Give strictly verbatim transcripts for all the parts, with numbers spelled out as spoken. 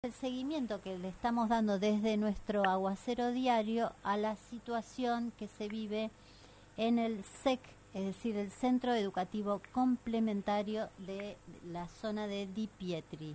El seguimiento que le estamos dando desde nuestro aguacero diario a la situación que se vive en el S E C, es decir, el Centro Educativo Complementario de la zona de Di Pietri.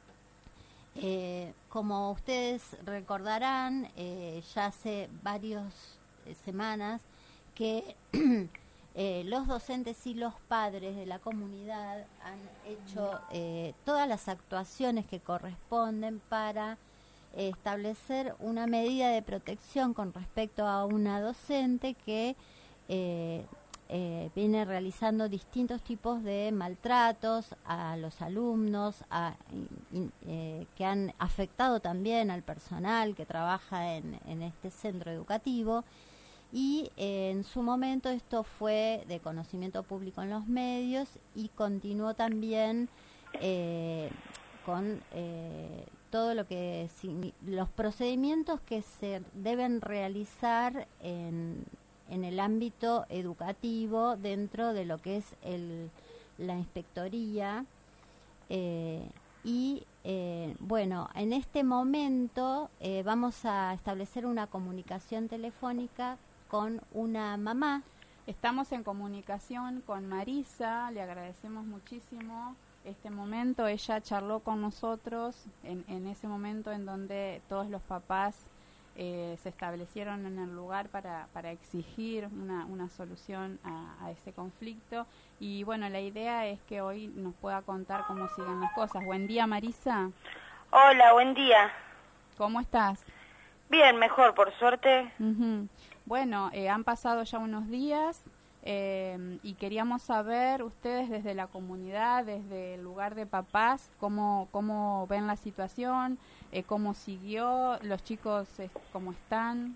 Eh, como ustedes recordarán, eh, ya hace varias eh, semanas que eh, los docentes y los padres de la comunidad han hecho eh, todas las actuaciones que corresponden para eh, establecer una medida de protección con respecto a una docente que eh, eh, viene realizando distintos tipos de maltratos a los alumnos, a, in, eh, que han afectado también al personal que trabaja en, en este centro educativo. Y eh, en su momento esto fue de conocimiento público en los medios y continuó también eh, con eh, todo lo que los procedimientos que se deben realizar en, en el ámbito educativo dentro de lo que es el, la inspectoría eh, y eh, bueno, en este momento eh, vamos a establecer una comunicación telefónica con una mamá. Estamos en comunicación con Marisa, le agradecemos muchísimo este momento. Ella charló con nosotros en, en ese momento en donde todos los papás eh, se establecieron en el lugar para, para exigir una, una solución a, a ese conflicto. Y bueno, la idea es que hoy nos pueda contar cómo siguen las cosas. Buen día, Marisa. Hola, buen día. ¿Cómo estás? Bien, mejor, por suerte. Uh-huh. Bueno, eh, han pasado ya unos días eh, y queríamos saber ustedes desde la comunidad, desde el lugar de papás, cómo, cómo ven la situación, eh, cómo siguió, los chicos eh, cómo están.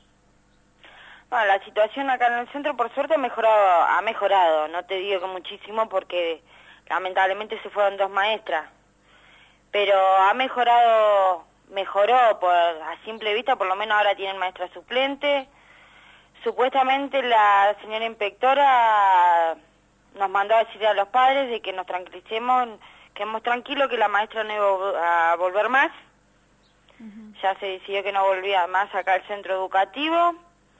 Bueno, la situación acá en el centro por suerte ha mejorado, ha mejorado, no te digo que muchísimo porque lamentablemente se fueron dos maestras, pero ha mejorado, mejoró por a simple vista, por lo menos ahora tienen maestra suplente. Supuestamente la señora inspectora nos mandó a decir a los padres de que nos tranquilicemos, que estemos tranquilos, que la maestra no iba a volver más. Uh-huh. Ya se decidió que no volvía más acá al centro educativo.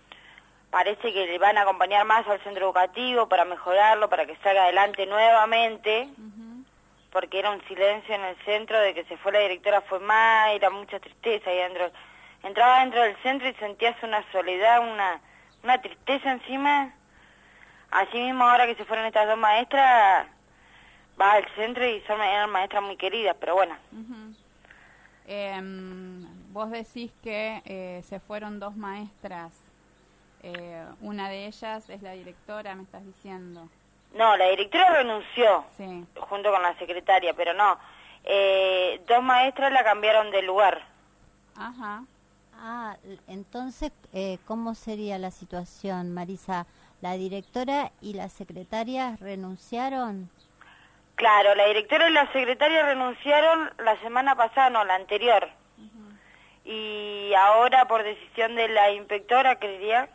Parece que le van a acompañar más al centro educativo para mejorarlo, para que salga adelante nuevamente, uh-huh. porque era un silencio en el centro, de que se fue la directora fue más, era mucha tristeza ahí adentro. Entraba dentro del centro y sentías una soledad, una... una tristeza encima. Así mismo ahora que se fueron estas dos maestras, vas al centro y son eran maestras muy queridas, pero bueno. Uh-huh. eh, vos decís que eh, se fueron dos maestras, eh, una de ellas es la directora, me estás diciendo. No, la directora renunció, sí. junto con la secretaria, pero no. Eh, dos maestras la cambiaron de lugar. Ajá. Ah, entonces, eh, ¿cómo sería la situación, Marisa? ¿La directora y la secretaria renunciaron? Claro, la directora y la secretaria renunciaron la semana pasada, no, la anterior. Uh-huh. Y ahora, por decisión de la inspectora, creería,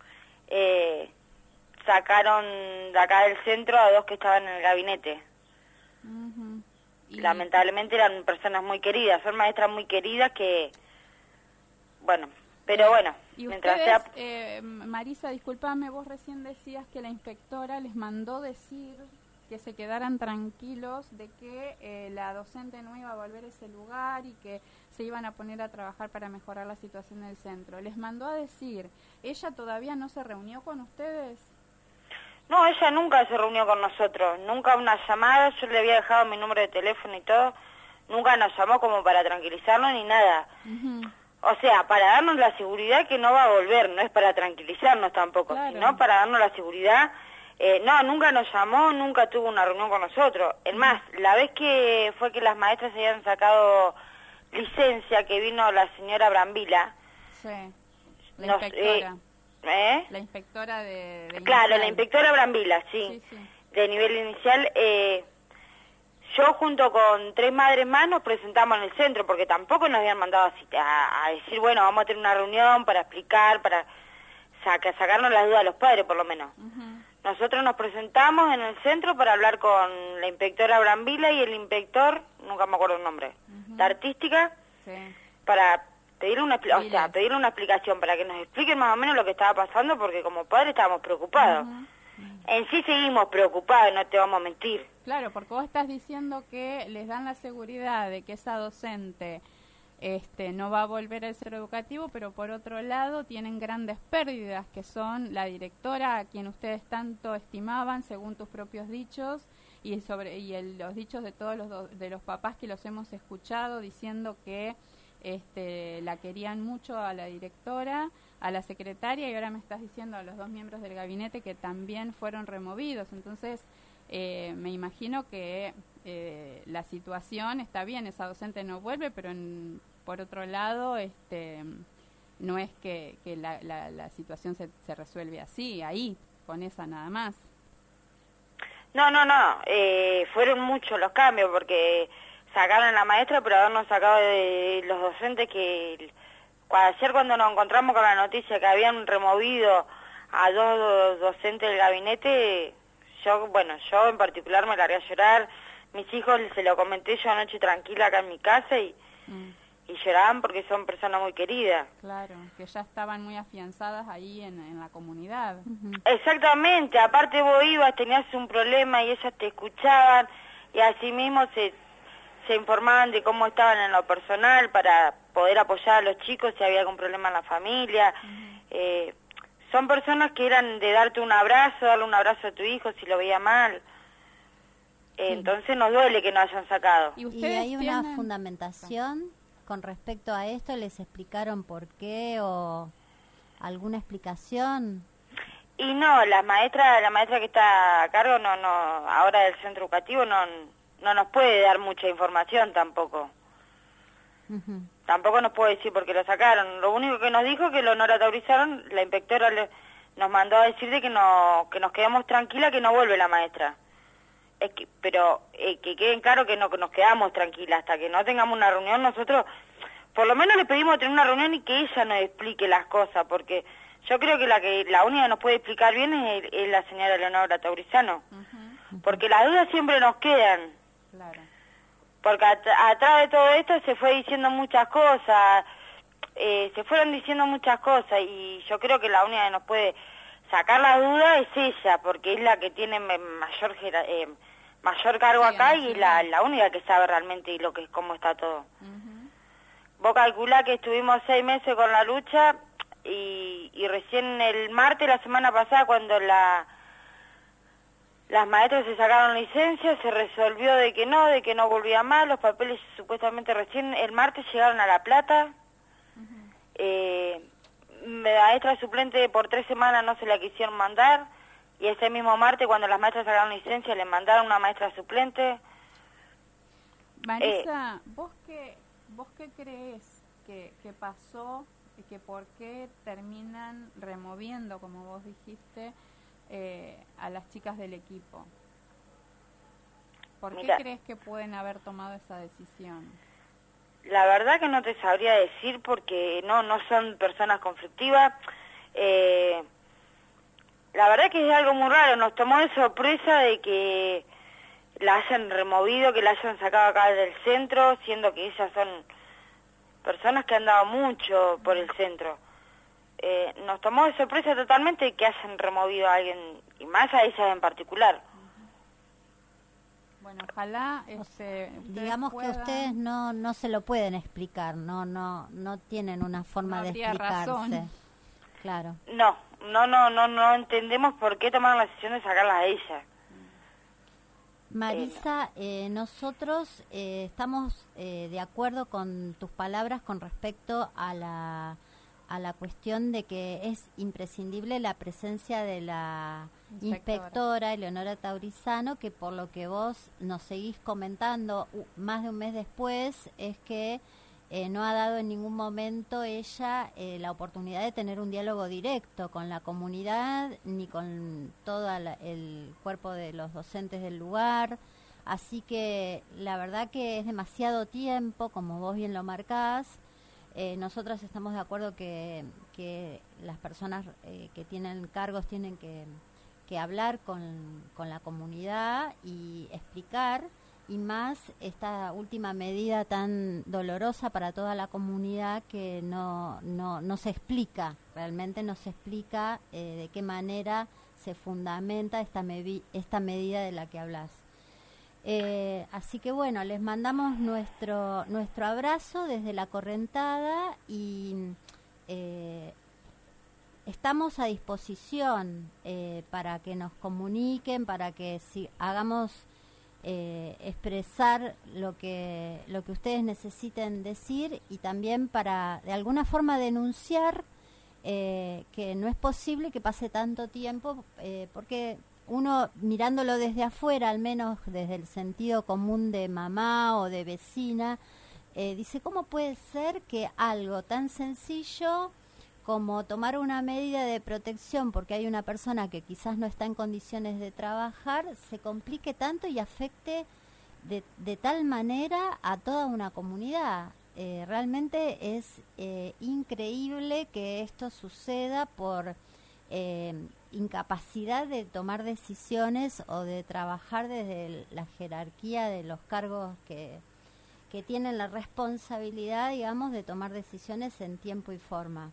eh, sacaron de acá del centro a dos que estaban en el gabinete. Uh-huh. Y... lamentablemente eran personas muy queridas, son maestras muy queridas que... Bueno, pero bueno, y mientras ustedes, sea... eh, Marisa, discúlpame, vos recién decías que la inspectora les mandó decir que se quedaran tranquilos de que eh, la docente no iba a volver a ese lugar y que se iban a poner a trabajar para mejorar la situación del centro. Les mandó a decir, ¿ella todavía no se reunió con ustedes? No, ella nunca se reunió con nosotros, nunca una llamada, yo le había dejado mi número de teléfono y todo, nunca nos llamó como para tranquilizarnos ni nada. Uh-huh. O sea, para darnos la seguridad que no va a volver, no es para tranquilizarnos tampoco, claro. Sino para darnos la seguridad. Eh, no, nunca nos llamó, nunca tuvo una reunión con nosotros. Es más, la vez que fue que las maestras se habían sacado licencia, que vino la señora Brambila. Sí, la nos, inspectora. Eh, ¿eh? La inspectora de... de claro, inicial. La inspectora Brambila, sí, sí, sí. De nivel inicial... Eh, Yo junto con tres madres más nos presentamos en el centro, porque tampoco nos habían mandado a, a, a decir, bueno, vamos a tener una reunión para explicar, para saca, sacarnos las dudas a los padres, por lo menos. Uh-huh. Nosotros nos presentamos en el centro para hablar con la inspectora Brambila y el inspector, nunca me acuerdo el nombre, uh-huh. La artística, Sí. para pedirle una, o sea, pedirle una explicación, para que nos expliquen más o menos lo que estaba pasando, porque como padres estábamos preocupados. Uh-huh. En sí seguimos preocupados, no te vamos a mentir. Claro, porque vos estás diciendo que les dan la seguridad de que esa docente este, no va a volver al centro educativo, pero por otro lado tienen grandes pérdidas, que son la directora, a quien ustedes tanto estimaban, según tus propios dichos, y sobre y el, los dichos de todos los do, de los papás que los hemos escuchado diciendo que este, la querían mucho a la directora, a la secretaria, y ahora me estás diciendo a los dos miembros del gabinete que también fueron removidos. Entonces, eh, me imagino que eh, la situación está bien, esa docente no vuelve, pero en, por otro lado, este, no es que, que la, la, la situación se, se resuelve así, ahí, con esa nada más. No, no, no, eh, fueron muchos los cambios, porque sacaron a la maestra, pero habernos sacado de los docentes que... Ayer cuando nos encontramos con la noticia que habían removido a dos docentes del gabinete, yo, bueno, yo en particular me largué a llorar. Mis hijos se lo comenté yo anoche tranquila acá en mi casa y, mm. y lloraban porque son personas muy queridas. Claro, que ya estaban muy afianzadas ahí en, en la comunidad. Uh-huh. Exactamente, aparte vos ibas, tenías un problema y ellas te escuchaban y así mismo se... se informaban de cómo estaban en lo personal para poder apoyar a los chicos si había algún problema en la familia. Uh-huh. Eh, son personas que eran de darte un abrazo, darle un abrazo a tu hijo si lo veía mal. Eh, sí. Entonces nos duele que nos hayan sacado. ¿Y, ¿Y hay tienen... una fundamentación con respecto a esto? ¿Les explicaron por qué o alguna explicación? Y no, la maestra, la maestra que está a cargo no, no, ahora del centro educativo no... no nos puede dar mucha información tampoco. Uh-huh. Tampoco nos puede decir por qué lo sacaron. Lo único que nos dijo que lo no autorizaron, la inspectora le, nos mandó a decir de que no que nos quedemos tranquilas, que no vuelve la maestra. Es que, pero eh, que queden claro que no que nos quedamos tranquilas hasta que no tengamos una reunión. Nosotros, por lo menos le pedimos tener una reunión y que ella nos explique las cosas, porque yo creo que la que la única que nos puede explicar bien es, es la señora Leonora Taurizano, uh-huh. porque las dudas siempre nos quedan. Claro. Porque at atrás de todo esto se fue diciendo muchas cosas, eh, se fueron diciendo muchas cosas y yo creo que la única que nos puede sacar la duda es ella, porque es la que tiene mayor eh, mayor cargo sí, acá y la, la única que sabe realmente lo que cómo está todo. Uh-huh. Vos calculá que estuvimos seis meses con la lucha y, y recién el martes, la semana pasada, cuando la... las maestras se sacaron licencia, se resolvió de que no, de que no volvía más, los papeles supuestamente recién el martes llegaron a La Plata. Uh-huh. eh, la maestra suplente por tres semanas no se la quisieron mandar, y ese mismo martes cuando las maestras sacaron licencia le mandaron una maestra suplente. Marisa, eh, ¿vos qué, vos qué crees que, que pasó y que por qué terminan removiendo, como vos dijiste, Eh, a las chicas del equipo? ¿Por qué Mira, crees que pueden haber tomado esa decisión? La verdad que no te sabría decir porque no no son personas conflictivas. Eh, la verdad que es algo muy raro, nos tomó de sorpresa de que la hayan removido, que la hayan sacado acá del centro, siendo que ellas son personas que han dado mucho por el centro. Eh, nos tomó de sorpresa totalmente que hayan removido a alguien, y más a ellas en particular. Bueno, ojalá este, digamos puedan... que ustedes no no se lo pueden explicar, no no no tienen una forma no de explicarse. Razón. Claro. No, no, no, no, no entendemos por qué tomaron la decisión de sacarlas a ellas. Marisa, eh, nosotros eh, estamos eh, de acuerdo con tus palabras con respecto a la a la cuestión de que es imprescindible la presencia de la inspectora, inspectora Eleonora Taurizano, que por lo que vos nos seguís comentando uh, más de un mes después, es que eh, no ha dado en ningún momento ella eh, la oportunidad de tener un diálogo directo con la comunidad, ni con todo la, el cuerpo de los docentes del lugar. Así que la verdad que es demasiado tiempo, como vos bien lo marcás. Eh, nosotros estamos de acuerdo que, que las personas eh, que tienen cargos tienen que, que hablar con, con la comunidad y explicar y más esta última medida tan dolorosa para toda la comunidad que no, no, no se explica, realmente no se explica eh, de qué manera se fundamenta esta, mevi- esta medida de la que hablas. Eh, así que bueno, les mandamos nuestro nuestro abrazo desde La Correntada y eh, estamos a disposición eh, para que nos comuniquen, para que si hagamos eh, expresar lo que lo que ustedes necesiten decir y también para de alguna forma denunciar eh, que no es posible que pase tanto tiempo eh, porque uno mirándolo desde afuera, al menos desde el sentido común de mamá o de vecina, eh, dice, ¿cómo puede ser que algo tan sencillo como tomar una medida de protección porque hay una persona que quizás no está en condiciones de trabajar, se complique tanto y afecte de, de tal manera a toda una comunidad? Eh, realmente es eh, increíble que esto suceda por eh, incapacidad de tomar decisiones o de trabajar desde el, la jerarquía de los cargos que, que tienen la responsabilidad, digamos, de tomar decisiones en tiempo y forma.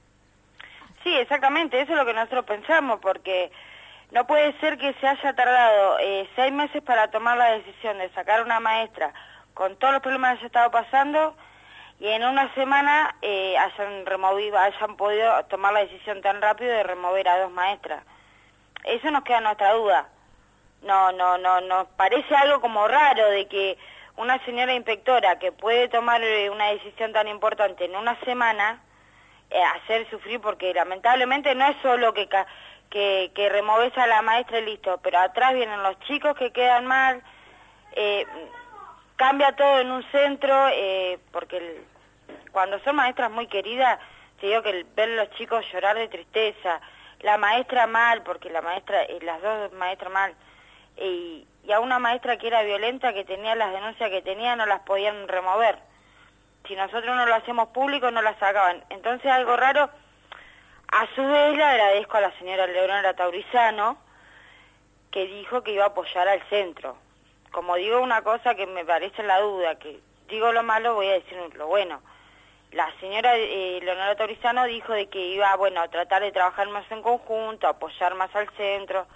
Sí, exactamente, eso es lo que nosotros pensamos, porque no puede ser que se haya tardado eh, seis meses para tomar la decisión de sacar una maestra con todos los problemas que haya estado pasando y en una semana eh, hayan removido, hayan podido tomar la decisión tan rápido de remover a dos maestras. Eso nos queda nuestra duda. No, no, no, nos parece algo como raro de que una señora inspectora que puede tomar una decisión tan importante en una semana, eh, hacer sufrir, porque lamentablemente no es solo que, que, que removes a la maestra y listo, pero atrás vienen los chicos que quedan mal, eh, cambia todo en un centro, eh, porque el, cuando son maestras muy queridas, te digo que el, ver a los chicos llorar de tristeza, la maestra mal, porque la maestra, eh, las dos maestras mal, eh, y a una maestra que era violenta, que tenía las denuncias que tenía, no las podían remover. Si nosotros no lo hacemos público, no las sacaban. Entonces, algo raro. A su vez, le agradezco a la señora Leonora Taurizano, que dijo que iba a apoyar al centro. Como digo una cosa que me parece la duda, que digo lo malo, voy a decir lo bueno. La señora eh, Leonora Taurizano dijo de que iba, bueno, a tratar de trabajar más en conjunto, apoyar más al centro.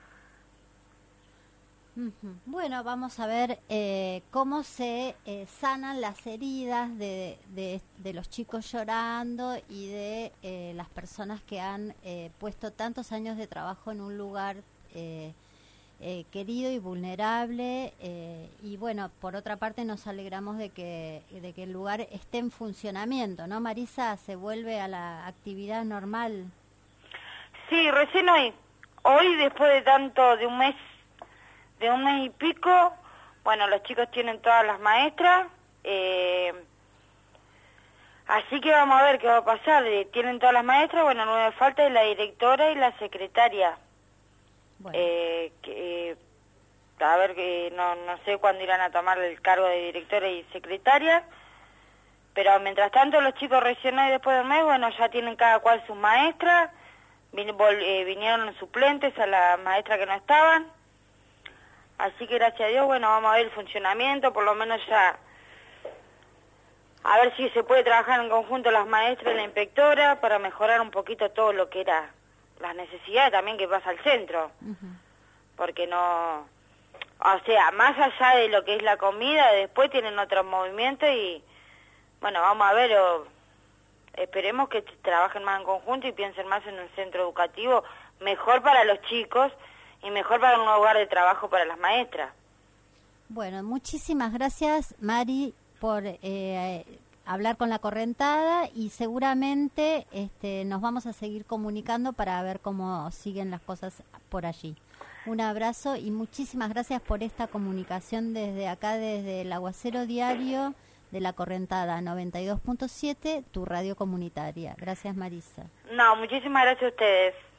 Uh-huh. Bueno, vamos a ver eh, cómo se eh, sanan las heridas de, de, de los chicos llorando y de eh, las personas que han eh, puesto tantos años de trabajo en un lugar eh, eh, querido y vulnerable. Eh, y bueno, por otra parte nos alegramos de que, de que el lugar esté en funcionamiento, ¿no, Marisa? ¿Se vuelve a la actividad normal? Sí, recién hoy. Hoy, después de tanto, de un mes, de un mes y pico, bueno, los chicos tienen todas las maestras, eh, así que vamos a ver qué va a pasar. Eh, tienen todas las maestras, bueno, no me falta la directora y la secretaria. Bueno. Eh, que, eh, a ver, que no, no sé cuándo irán a tomar el cargo de directora y secretaria, pero mientras tanto los chicos recién hoy, después del mes, bueno, ya tienen cada cual sus maestras, vin, vol, eh, vinieron suplentes a las maestras que no estaban. Así que gracias a Dios, bueno, vamos a ver el funcionamiento, por lo menos ya, a ver si se puede trabajar en conjunto las maestras y la inspectora para mejorar un poquito todo lo que era las necesidades también que pasa al centro. Uh-huh. Porque no, o sea, más allá de lo que es la comida, después tienen otros movimientos y, bueno, vamos a ver, o, esperemos que trabajen más en conjunto y piensen más en un centro educativo mejor para los chicos y mejor para un lugar de trabajo para las maestras. Bueno, muchísimas gracias, Mari, por eh, hablar con La Correntada y seguramente este, nos vamos a seguir comunicando para ver cómo siguen las cosas por allí. Un abrazo y muchísimas gracias por esta comunicación desde acá, desde el Aguacero Diario de La Correntada noventa y dos punto siete, tu radio comunitaria. Gracias, Marisa. No, muchísimas gracias a ustedes.